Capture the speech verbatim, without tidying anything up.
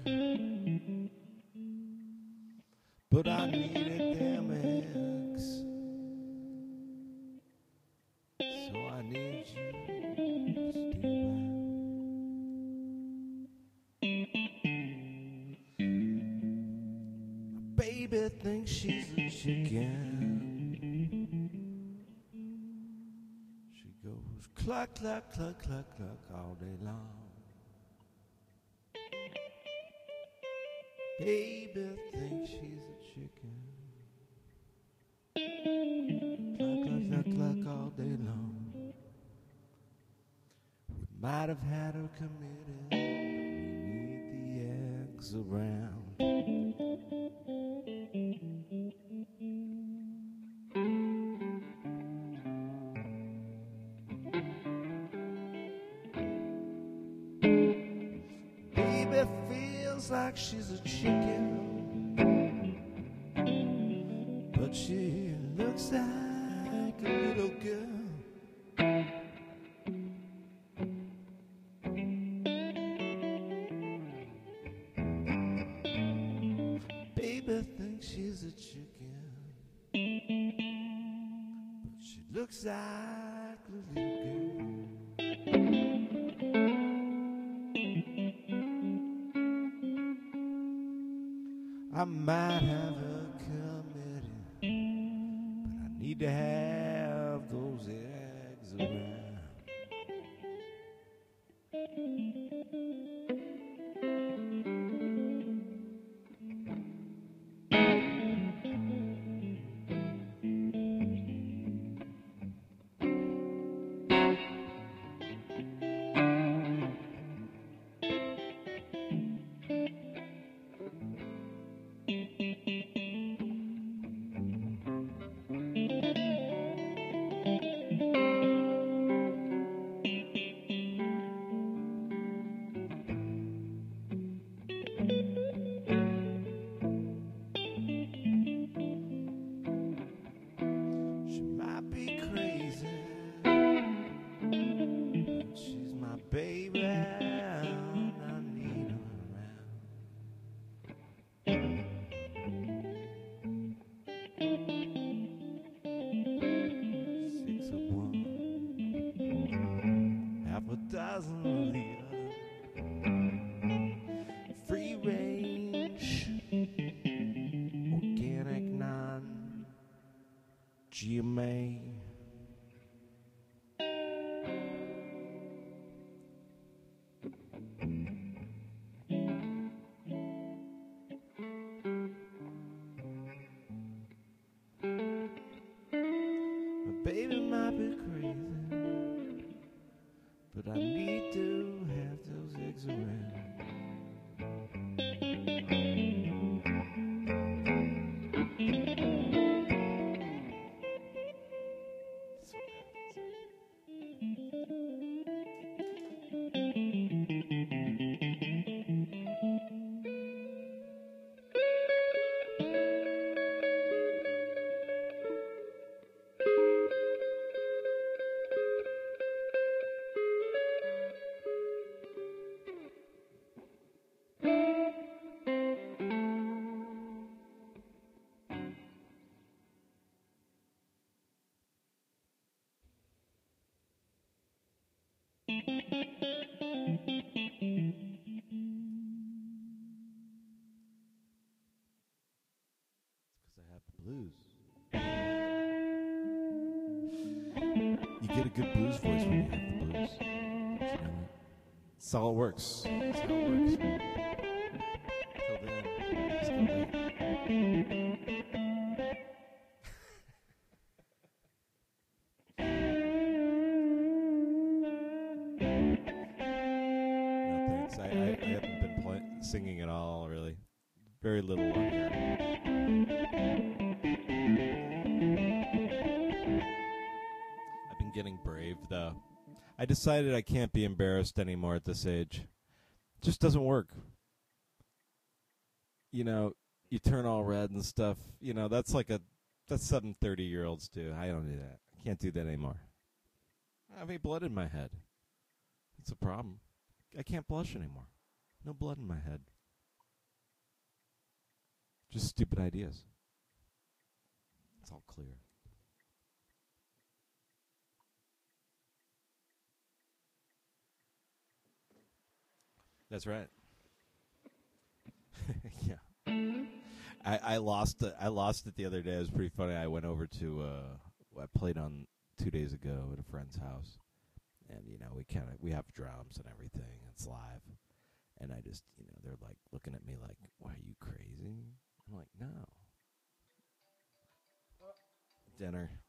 but I needed them eggs, so I need you to stay around. My baby thinks she's a chicken. She goes cluck, cluck, cluck, cluck, cluck all day long. Baby thinks she's a chicken. Cluck, cluck, cluck, cluck all day long. We might have had her committed, but we need the eggs around. Baby feels like she's a chicken, but she looks like a little girl. Baby thinks she's a chicken, but she looks like a little girl. I might have her committed, but I need to have those eggs around. She might be crazy, but she's my baby, and I need her around. Six of one, half a dozen liter, free range, organic, non-G M A. My baby might be crazy, but I need to have those eggs around. Because I have the blues. You get a good blues voice when you have the blues. Did you know that? That's how it works. That's how it works. Till then, just gotta wait. No thanks. I, I, I haven't been play, singing at all, really. Very little on here. I've been getting brave, though. I decided I can't be embarrassed anymore at this age. It just doesn't work. You know, you turn all red and stuff. You know, that's like a that's something thirty-year-olds do. I don't do that. I can't do that anymore. I have any blood in my head. It's a problem. I can't blush anymore. No blood in my head. Just stupid ideas. It's all clear. That's right. Yeah. I, I lost it. I lost it the other day. It was pretty funny. I went over to. Uh, I played on two days ago at a friend's house, and you know we kind of we have drums and everything. It's live, and I just you know they're like looking at me like, "Why are you crazy?" I'm like, "No." Dinner.